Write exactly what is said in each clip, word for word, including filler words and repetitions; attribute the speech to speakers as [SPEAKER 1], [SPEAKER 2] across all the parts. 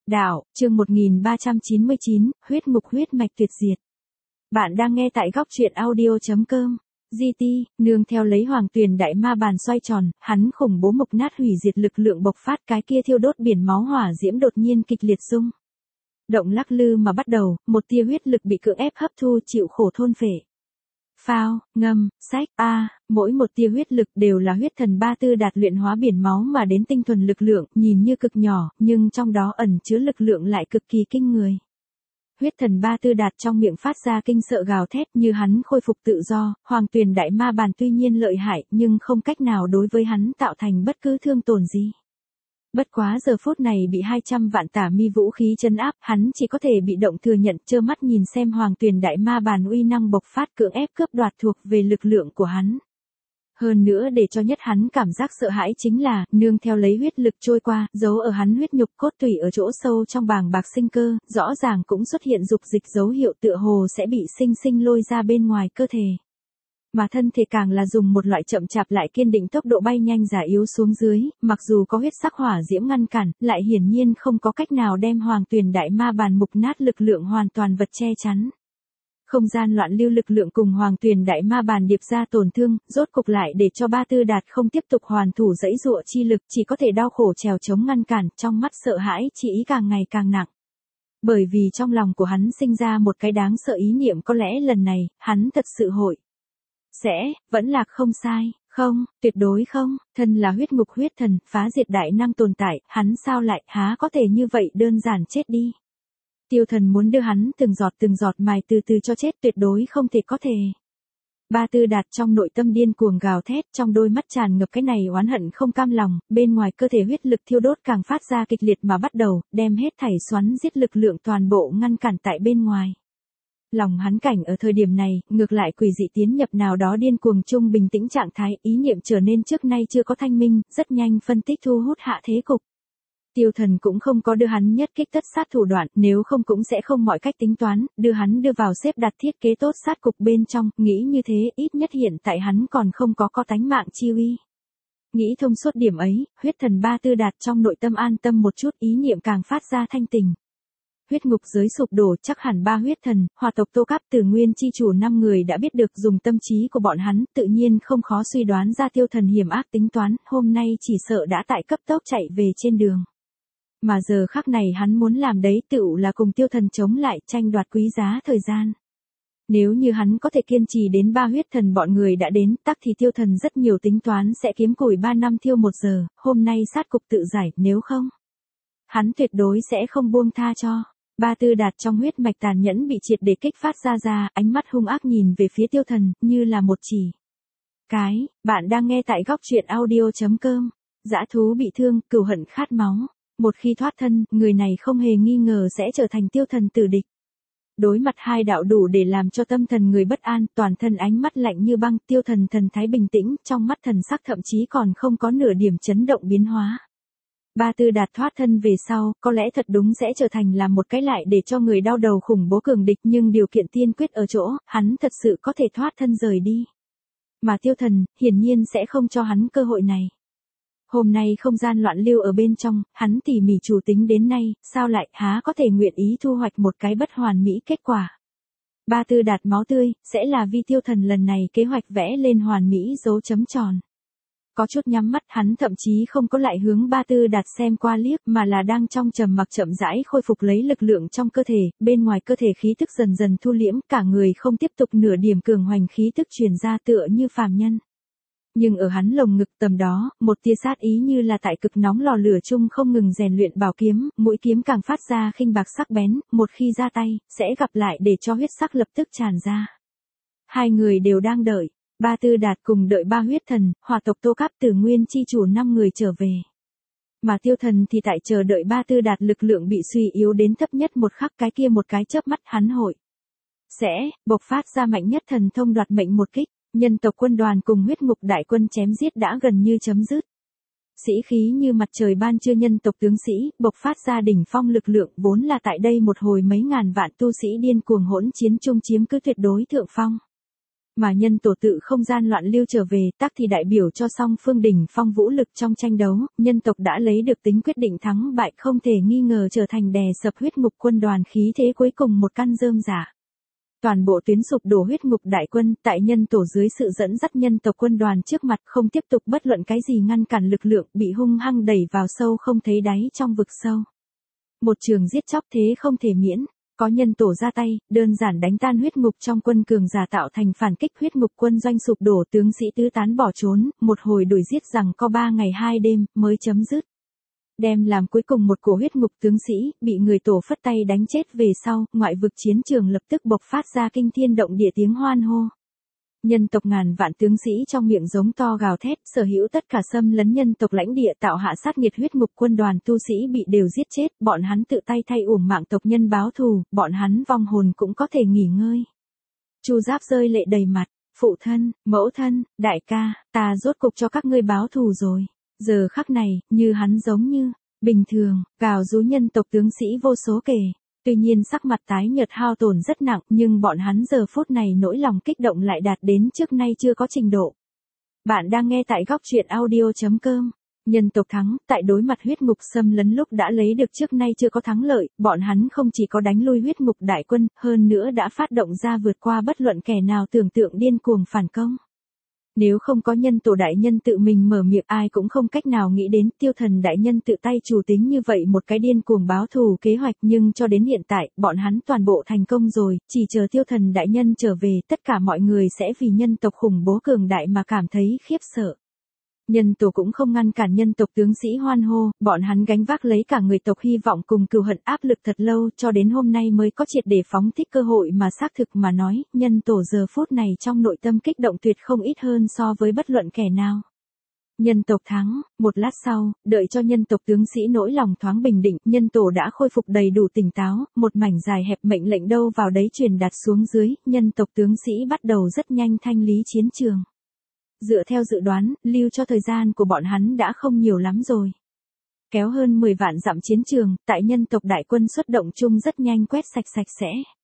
[SPEAKER 1] Đạo, chương một nghìn ba trăm chín mươi chín, huyết ngục huyết mạch tuyệt diệt. Bạn đang nghe tại góc truyện audio chấm com. giê tê, nương theo lấy hoàng tuyền đại ma bàn xoay tròn, hắn khủng bố mục nát hủy diệt lực lượng bộc phát, cái kia thiêu đốt biển máu hỏa diễm đột nhiên kịch liệt rung động lắc lư mà bắt đầu, một tia huyết lực bị cưỡng ép hấp thu chịu khổ thôn phệ. Phao, ngâm, sách, a, mỗi một tia huyết lực đều là huyết thần ba tư đạt luyện hóa biển máu mà đến tinh thuần lực lượng, nhìn như cực nhỏ, nhưng trong đó ẩn chứa lực lượng lại cực kỳ kinh người. Huyết thần ba tư đạt trong miệng phát ra kinh sợ gào thét, như hắn khôi phục tự do, hoàng tuyền đại ma bàn tuy nhiên lợi hại, nhưng không cách nào đối với hắn tạo thành bất cứ thương tổn gì. Bất quá giờ phút này bị hai trăm vạn tả mi vũ khí trấn áp, hắn chỉ có thể bị động thừa nhận, trơ mắt nhìn xem hoàng tuyền đại ma bàn uy năng bộc phát, cưỡng ép cướp đoạt thuộc về lực lượng của hắn. Hơn nữa để cho nhất hắn cảm giác sợ hãi chính là, nương theo lấy huyết lực trôi qua, giấu ở hắn huyết nhục cốt tủy ở chỗ sâu trong bàng bạc sinh cơ, rõ ràng cũng xuất hiện dục dịch dấu hiệu tựa hồ sẽ bị sinh sinh lôi ra bên ngoài cơ thể. Mà thân thể càng là dùng một loại chậm chạp lại kiên định tốc độ bay nhanh giả yếu xuống dưới, mặc dù có huyết sắc hỏa diễm ngăn cản, lại hiển nhiên không có cách nào đem hoàng tuyền đại ma bàn mục nát lực lượng hoàn toàn vật che chắn. Không gian loạn lưu lực lượng cùng hoàng tuyền đại ma bàn điệp ra tổn thương, rốt cục lại để cho ba tư đạt không tiếp tục hoàn thủ dãy dụa chi lực, chỉ có thể đau khổ trèo chống ngăn cản, trong mắt sợ hãi chỉ ý càng ngày càng nặng. Bởi vì trong lòng của hắn sinh ra một cái đáng sợ ý niệm, có lẽ lần này, hắn thật sự hội sẽ, vẫn lạc không sai, không, tuyệt đối không, thân là huyết ngục huyết thần, phá diệt đại năng tồn tại, hắn sao lại, há có thể như vậy đơn giản chết đi. Tiêu thần muốn đưa hắn từng giọt từng giọt mài từ từ cho chết, tuyệt đối không thể có thể. Ba tư đạt trong nội tâm điên cuồng gào thét, trong đôi mắt tràn ngập cái này oán hận không cam lòng, bên ngoài cơ thể huyết lực thiêu đốt càng phát ra kịch liệt mà bắt đầu, đem hết thảy xoắn giết lực lượng toàn bộ ngăn cản tại bên ngoài. Lòng hắn cảnh ở thời điểm này, ngược lại quỷ dị tiến nhập nào đó điên cuồng chung bình tĩnh trạng thái, ý niệm trở nên trước nay chưa có thanh minh, rất nhanh phân tích thu hút hạ thế cục. Tiêu thần cũng không có đưa hắn nhất kích tất sát thủ đoạn, nếu không cũng sẽ không mọi cách tính toán, đưa hắn đưa vào xếp đặt thiết kế tốt sát cục bên trong, nghĩ như thế, ít nhất hiện tại hắn còn không có có tánh mạng chi uy. Nghĩ thông suốt điểm ấy, huyết thần ba tư đạt trong nội tâm an tâm một chút, ý niệm càng phát ra thanh tình. Huyết ngục giới sụp đổ, chắc hẳn ba huyết thần, hỏa tộc Tô Cáp Tử Nguyên chi chủ năm người đã biết được dùng tâm trí của bọn hắn, tự nhiên không khó suy đoán ra tiêu thần hiểm ác tính toán, hôm nay chỉ sợ đã tại cấp tốc chạy về trên đường. Mà giờ khắc này hắn muốn làm đấy tựu là cùng tiêu thần chống lại, tranh đoạt quý giá thời gian. Nếu như hắn có thể kiên trì đến ba huyết thần bọn người đã đến, tắc thì tiêu thần rất nhiều tính toán sẽ kiếm củi ba năm thiêu một giờ, hôm nay sát cục tự giải, nếu không, hắn tuyệt đối sẽ không buông tha cho. Ba tư đạt trong huyết mạch tàn nhẫn bị triệt để kích phát ra ra, ánh mắt hung ác nhìn về phía tiêu thần, như là một chỉ cái. Bạn đang nghe tại góc truyện audio chấm com. Dã thú bị thương, cừu hận khát máu. Một khi thoát thân, người này không hề nghi ngờ sẽ trở thành tiêu thần tử địch. Đối mặt hai đạo đủ để làm cho tâm thần người bất an, toàn thân ánh mắt lạnh như băng, tiêu thần thần thái bình tĩnh, trong mắt thần sắc thậm chí còn không có nửa điểm chấn động biến hóa. Ba tư đạt thoát thân về sau, có lẽ thật đúng sẽ trở thành là một cái lại để cho người đau đầu khủng bố cường địch, nhưng điều kiện tiên quyết ở chỗ, hắn thật sự có thể thoát thân rời đi. Mà tiêu thần, hiển nhiên sẽ không cho hắn cơ hội này. Hôm nay không gian loạn lưu ở bên trong, hắn tỉ mỉ chủ tính đến nay, sao lại, há có thể nguyện ý thu hoạch một cái bất hoàn mỹ kết quả. Ba tư đạt máu tươi, sẽ là vì tiêu thần lần này kế hoạch vẽ lên hoàn mỹ dấu chấm tròn. Có chút nhắm mắt, hắn thậm chí không có lại hướng ba tư đạt xem qua liếc, mà là đang trong trầm mặc chậm rãi khôi phục lấy lực lượng trong cơ thể, bên ngoài cơ thể khí tức dần dần thu liễm, cả người không tiếp tục nửa điểm cường hoành khí tức truyền ra tựa như phàm nhân. Nhưng ở hắn lồng ngực tầm đó, một tia sát ý như là tại cực nóng lò lửa chung không ngừng rèn luyện bảo kiếm, mũi kiếm càng phát ra khinh bạc sắc bén, một khi ra tay, sẽ gặp lại để cho huyết sắc lập tức tràn ra. Hai người đều đang đợi. Ba tư đạt cùng đợi ba huyết thần, hỏa tộc Tô Cáp Tử Nguyên chi chủ năm người trở về. Mà tiêu thần thì tại chờ đợi ba tư đạt lực lượng bị suy yếu đến thấp nhất một khắc, cái kia một cái chớp mắt hắn hội sẽ bộc phát ra mạnh nhất thần thông đoạt mệnh một kích, nhân tộc quân đoàn cùng huyết ngục đại quân chém giết đã gần như chấm dứt. Sĩ khí như mặt trời ban trưa, nhân tộc tướng sĩ bộc phát ra đỉnh phong lực lượng, vốn là tại đây một hồi mấy ngàn vạn tu sĩ điên cuồng hỗn chiến chung chiếm cứ tuyệt đối thượng phong. Mà nhân tổ tự không gian loạn lưu trở về, tắc thì đại biểu cho song phương đỉnh phong vũ lực trong tranh đấu, nhân tộc đã lấy được tính quyết định thắng bại không thể nghi ngờ trở thành đè sập huyết ngục quân đoàn khí thế cuối cùng một căn rơm rả. Toàn bộ tuyến sụp đổ huyết ngục đại quân tại nhân tổ dưới sự dẫn dắt nhân tộc quân đoàn trước mặt không tiếp tục bất luận cái gì ngăn cản lực lượng bị hung hăng đẩy vào sâu không thấy đáy trong vực sâu. Một trường giết chóc thế không thể miễn. Có nhân tổ ra tay, đơn giản đánh tan huyết ngục trong quân cường giả tạo thành phản kích huyết ngục quân doanh sụp đổ tướng sĩ tứ tán bỏ trốn, một hồi đuổi giết rằng có ba ngày hai đêm, mới chấm dứt. Đem làm cuối cùng một cổ huyết ngục tướng sĩ, bị người tổ phất tay đánh chết về sau, ngoại vực chiến trường lập tức bộc phát ra kinh thiên động địa tiếng hoan hô. Nhân tộc ngàn vạn tướng sĩ trong miệng giống to gào thét, sở hữu tất cả xâm lấn nhân tộc lãnh địa tạo hạ sát nghiệt huyết ngục quân đoàn tu sĩ bị đều giết chết, bọn hắn tự tay thay uổng mạng tộc nhân báo thù, bọn hắn vong hồn cũng có thể nghỉ ngơi. Chu Giáp rơi lệ đầy mặt, phụ thân, mẫu thân, đại ca, ta rốt cục cho các ngươi báo thù rồi. Giờ khắc này, như hắn giống như, bình thường, gào rú nhân tộc tướng sĩ vô số kể. Tuy nhiên sắc mặt tái nhợt hao tổn rất nặng, nhưng bọn hắn giờ phút này nỗi lòng kích động lại đạt đến trước nay chưa có trình độ. Bạn đang nghe tại góc truyện audio chấm com. Nhân tộc thắng, tại đối mặt huyết ngục xâm lấn lúc đã lấy được trước nay chưa có thắng lợi, bọn hắn không chỉ có đánh lui huyết ngục đại quân, hơn nữa đã phát động ra vượt qua bất luận kẻ nào tưởng tượng điên cuồng phản công. Nếu không có nhân tổ đại nhân tự mình mở miệng ai cũng không cách nào nghĩ đến tiêu thần đại nhân tự tay chủ tính như vậy một cái điên cuồng báo thù kế hoạch nhưng cho đến hiện tại, bọn hắn toàn bộ thành công rồi, chỉ chờ tiêu thần đại nhân trở về tất cả mọi người sẽ vì nhân tộc khủng bố cường đại mà cảm thấy khiếp sợ. Nhân tổ cũng không ngăn cản nhân tộc tướng sĩ hoan hô, bọn hắn gánh vác lấy cả người tộc hy vọng cùng cừu hận áp lực thật lâu cho đến hôm nay mới có triệt để phóng thích cơ hội mà xác thực mà nói, nhân tổ giờ phút này trong nội tâm kích động tuyệt không ít hơn so với bất luận kẻ nào. Nhân tộc thắng, một lát sau, đợi cho nhân tộc tướng sĩ nỗi lòng thoáng bình định, nhân tổ đã khôi phục đầy đủ tỉnh táo, một mảnh dài hẹp mệnh lệnh đâu vào đấy truyền đạt xuống dưới, nhân tộc tướng sĩ bắt đầu rất nhanh thanh lý chiến trường. Dựa theo dự đoán, lưu cho thời gian của bọn hắn đã không nhiều lắm rồi. Kéo hơn mười vạn dặm chiến trường, tại nhân tộc đại quân xuất động chung rất nhanh quét sạch sạch sẽ.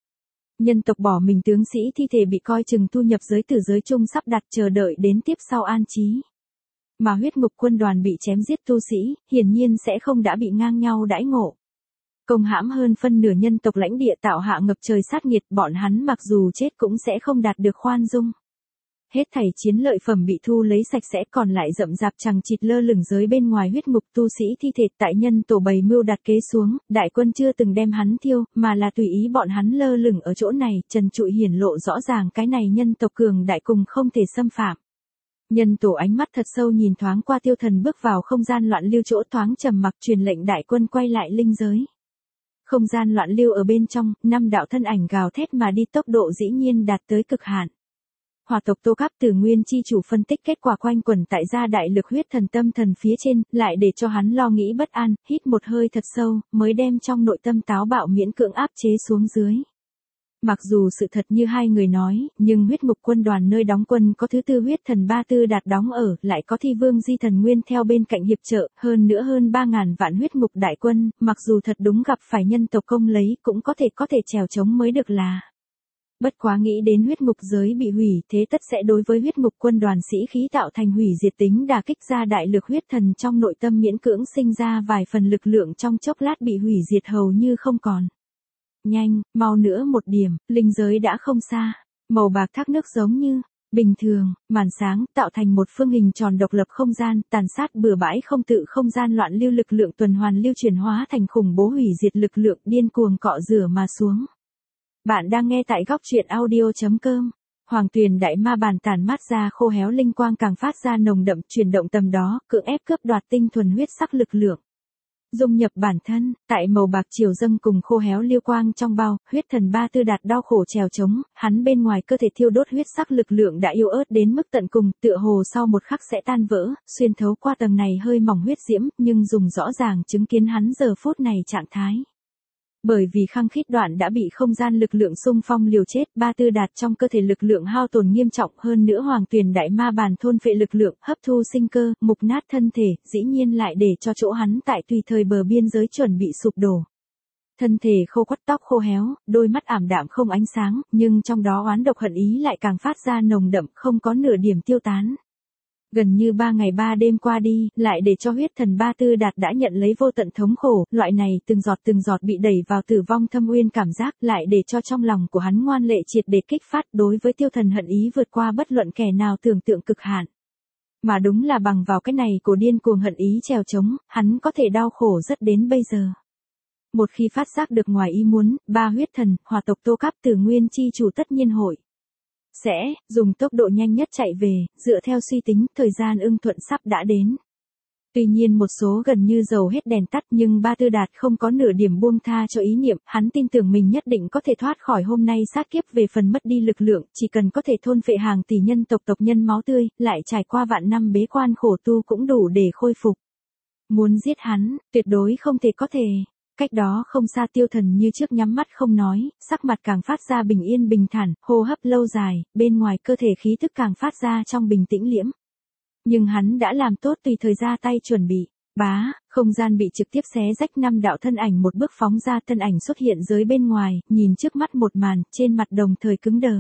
[SPEAKER 1] Nhân tộc bỏ mình tướng sĩ thi thể bị coi chừng thu nhập giới tử giới chung sắp đặt chờ đợi đến tiếp sau an trí. Mà huyết ngục quân đoàn bị chém giết tu sĩ, hiển nhiên sẽ không đã bị ngang nhau đãi ngộ. Công hãm hơn phân nửa nhân tộc lãnh địa tạo hạ ngập trời sát nghiệt, bọn hắn mặc dù chết cũng sẽ không đạt được khoan dung. Hết thảy chiến lợi phẩm bị thu lấy sạch sẽ còn lại rậm rạp chằng chịt lơ lửng giới bên ngoài huyết ngục tu sĩ thi thể tại nhân tổ bày mưu đặt kế xuống, đại quân chưa từng đem hắn thiêu, mà là tùy ý bọn hắn lơ lửng ở chỗ này, trần trụi hiển lộ rõ ràng cái này nhân tộc cường đại cùng không thể xâm phạm. Nhân tổ ánh mắt thật sâu nhìn thoáng qua tiêu thần bước vào không gian loạn lưu chỗ thoáng trầm mặc truyền lệnh đại quân quay lại linh giới. Không gian loạn lưu ở bên trong, năm đạo thân ảnh gào thét mà đi tốc độ dĩ nhiên đạt tới cực hạn. Hỏa tộc Tô Cáp Tử Nguyên chi chủ phân tích kết quả quanh quẩn tại gia đại lực huyết thần tâm thần phía trên, lại để cho hắn lo nghĩ bất an, hít một hơi thật sâu, mới đem trong nội tâm táo bạo miễn cưỡng áp chế xuống dưới. Mặc dù sự thật như hai người nói, nhưng huyết ngục quân đoàn nơi đóng quân có thứ tư huyết thần Ba Tư Đạt đóng ở, lại có thi vương di thần Nguyên theo bên cạnh hiệp trợ, hơn nữa hơn ba ngàn vạn huyết ngục đại quân, mặc dù thật đúng gặp phải nhân tộc công lấy, cũng có thể có thể trèo chống mới được là. Bất quá nghĩ đến huyết ngục giới bị hủy, thế tất sẽ đối với huyết ngục quân đoàn sĩ khí tạo thành hủy diệt tính đả kích ra đại lực huyết thần trong nội tâm miễn cưỡng sinh ra vài phần lực lượng trong chốc lát bị hủy diệt hầu như không còn. Nhanh, mau nữa một điểm, linh giới đã không xa, màu bạc thác nước giống như bình thường, màn sáng tạo thành một phương hình tròn độc lập không gian, tàn sát bừa bãi không tự không gian loạn lưu lực lượng tuần hoàn lưu chuyển hóa thành khủng bố hủy diệt lực lượng điên cuồng cọ rửa mà xuống. Bạn đang nghe tại góc truyện audio chấm com. Hoàng Tuyền đại ma bàn tản mát ra khô héo linh quang càng phát ra nồng đậm chuyển động tầm đó, cưỡng ép cướp đoạt tinh thuần huyết sắc lực lượng. Dung nhập bản thân, tại màu bạc chiều dâng cùng khô héo liêu quang trong bao, huyết thần Ba Tư Đạt đau khổ trèo chống, hắn bên ngoài cơ thể thiêu đốt huyết sắc lực lượng đã yếu ớt đến mức tận cùng, tựa hồ sau một khắc sẽ tan vỡ, xuyên thấu qua tầng này hơi mỏng huyết diễm, nhưng dùng rõ ràng chứng kiến hắn giờ phút này trạng thái. Bởi vì khăng khít đoạn đã bị không gian lực lượng xung phong liều chết, Ba Tư Đạt trong cơ thể lực lượng hao tổn nghiêm trọng hơn nữa Hoàng Tuyền đại ma bàn thôn phệ lực lượng, hấp thu sinh cơ, mục nát thân thể, dĩ nhiên lại để cho chỗ hắn tại tùy thời bờ biên giới chuẩn bị sụp đổ. Thân thể khô quắt, tóc khô héo, đôi mắt ảm đạm không ánh sáng, nhưng trong đó oán độc hận ý lại càng phát ra nồng đậm, không có nửa điểm tiêu tán. Gần như ba ngày ba đêm qua đi, lại để cho huyết thần Ba Tư Đạt đã nhận lấy vô tận thống khổ, loại này từng giọt từng giọt bị đẩy vào tử vong thâm uyên cảm giác, lại để cho trong lòng của hắn ngoan lệ triệt để kích phát, đối với tiêu thần hận ý vượt qua bất luận kẻ nào tưởng tượng cực hạn. Mà đúng là bằng vào cái này của điên cuồng hận ý trèo trống, hắn có thể đau khổ rất đến bây giờ. Một khi phát giác được ngoài ý muốn, ba huyết thần, hỏa tộc Tô Cáp Tử Nguyên chi chủ tất nhiên hội sẽ dùng tốc độ nhanh nhất chạy về, dựa theo suy tính, thời gian ưng thuận sắp đã đến. Tuy nhiên một số gần như dầu hết đèn tắt, nhưng Ba Tư Đạt không có nửa điểm buông tha cho ý niệm, hắn tin tưởng mình nhất định có thể thoát khỏi hôm nay sát kiếp. Về phần mất đi lực lượng, chỉ cần có thể thôn phệ hàng tỷ nhân tộc tộc nhân máu tươi, lại trải qua vạn năm bế quan khổ tu cũng đủ để khôi phục. Muốn giết hắn, tuyệt đối không thể có thể. Cách đó không xa tiêu thần như trước nhắm mắt không nói, sắc mặt càng phát ra bình yên bình thản, hô hấp lâu dài, bên ngoài cơ thể khí thức càng phát ra trong bình tĩnh liễm. Nhưng hắn đã làm tốt tùy thời ra tay chuẩn bị. Bá, không gian bị trực tiếp xé rách, năm đạo thân ảnh một bước phóng ra, thân ảnh xuất hiện dưới bên ngoài, nhìn trước mắt một màn, trên mặt đồng thời cứng đờ.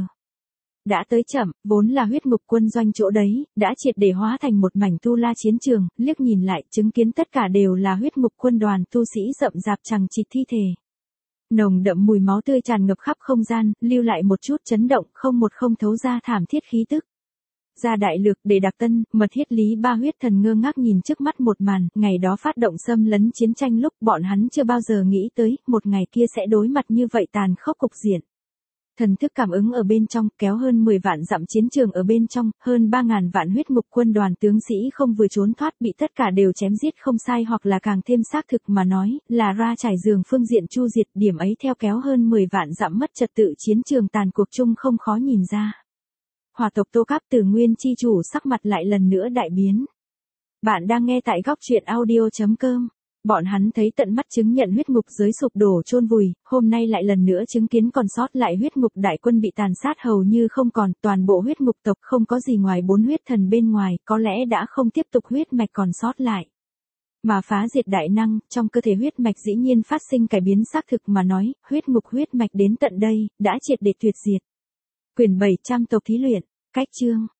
[SPEAKER 1] Đã tới chậm, vốn là huyết ngục quân doanh chỗ đấy, đã triệt để hóa thành một mảnh tu la chiến trường, liếc nhìn lại, chứng kiến tất cả đều là huyết ngục quân đoàn tu sĩ rậm rạp chằng chịt thi thể. Nồng đậm mùi máu tươi tràn ngập khắp không gian, lưu lại một chút chấn động, không một không thấu ra thảm thiết khí tức. Ra đại lược để đặc tân, mật thiết lý ba huyết thần ngơ ngác nhìn trước mắt một màn, ngày đó phát động xâm lấn chiến tranh lúc bọn hắn chưa bao giờ nghĩ tới, một ngày kia sẽ đối mặt như vậy tàn khốc cục diện. Thần thức cảm ứng ở bên trong, kéo hơn mười vạn dặm chiến trường ở bên trong, hơn ba ngàn vạn huyết ngục quân đoàn tướng sĩ không vừa trốn thoát bị tất cả đều chém giết không sai, hoặc là càng thêm xác thực mà nói, là ra trải giường phương diện chu diệt, điểm ấy theo kéo hơn mười vạn dặm mất trật tự chiến trường tàn cuộc chung không khó nhìn ra. Hỏa tộc Tô Cáp Tử Nguyên chi chủ sắc mặt lại lần nữa đại biến. Bạn đang nghe tại góc truyện audio chấm com. Bọn hắn thấy tận mắt chứng nhận huyết ngục giới sụp đổ chôn vùi, hôm nay lại lần nữa chứng kiến còn sót lại huyết ngục đại quân bị tàn sát hầu như không còn, toàn bộ huyết ngục tộc không có gì ngoài bốn huyết thần bên ngoài, có lẽ đã không tiếp tục huyết mạch còn sót lại. Mà phá diệt đại năng, trong cơ thể huyết mạch dĩ nhiên phát sinh cải biến xác thực mà nói, huyết ngục huyết mạch đến tận đây, đã triệt để tuyệt diệt. Quyển bảy trăm tộc thí luyện, cách chương.